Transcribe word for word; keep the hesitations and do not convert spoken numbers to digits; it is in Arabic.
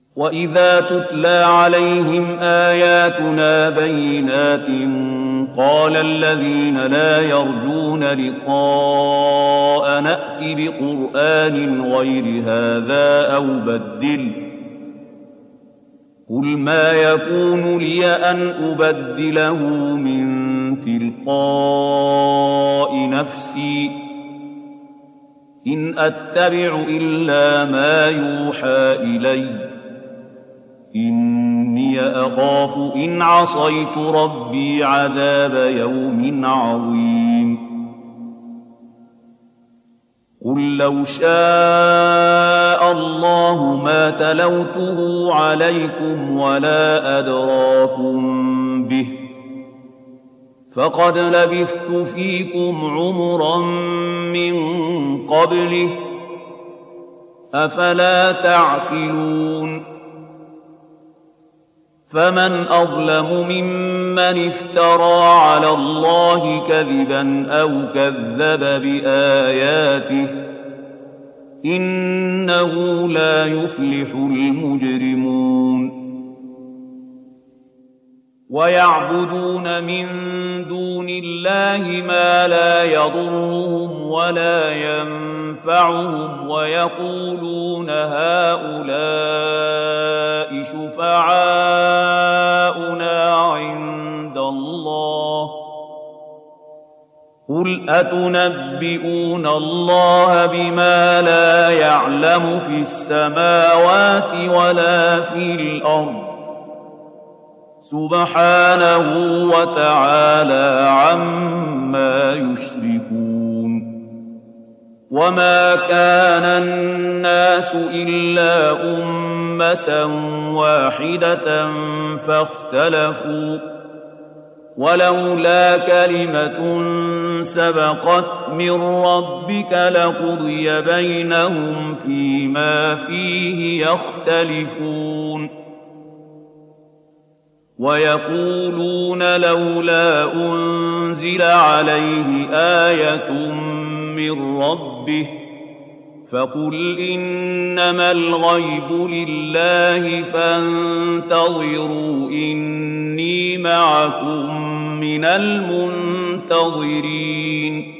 وإذا تتلى عليهم آياتنا بينات قال الذين لا يرجون لقاء نأت بقرآن غير هذا أو بدل قل ما يكون لي أن أبدله من تلقاء نفسي إن أتبع إلا ما يوحى إلي إني أخاف إن عصيت ربي عذاب يوم عظيم قل لو شاء الله ما تلوته عليكم ولا أدراكم به فقد لبثت فيكم عمرا من قبله أفلا تعقلون فمن أظلم ممن افترى على الله كذبا أو كذب بآياته إنه لا يفلح المجرمون ويعبدون من دون الله ما لا يضرهم ولا ينفعهم ويقولون هؤلاء شفعاؤنا عند الله قل أتنبئون الله بما لا يعلم في السماوات ولا في الأرض سبحانه وتعالى عما يشركون وما كان الناس إلا أمة واحدة فاختلفوا ولولا كلمة سبقت من ربك لقضي بينهم فيما فيه يختلفون ويقولون لولا أنزل عليه آية من ربه فقل إنما الغيب لله فانتظروا إني معكم من المنتظرين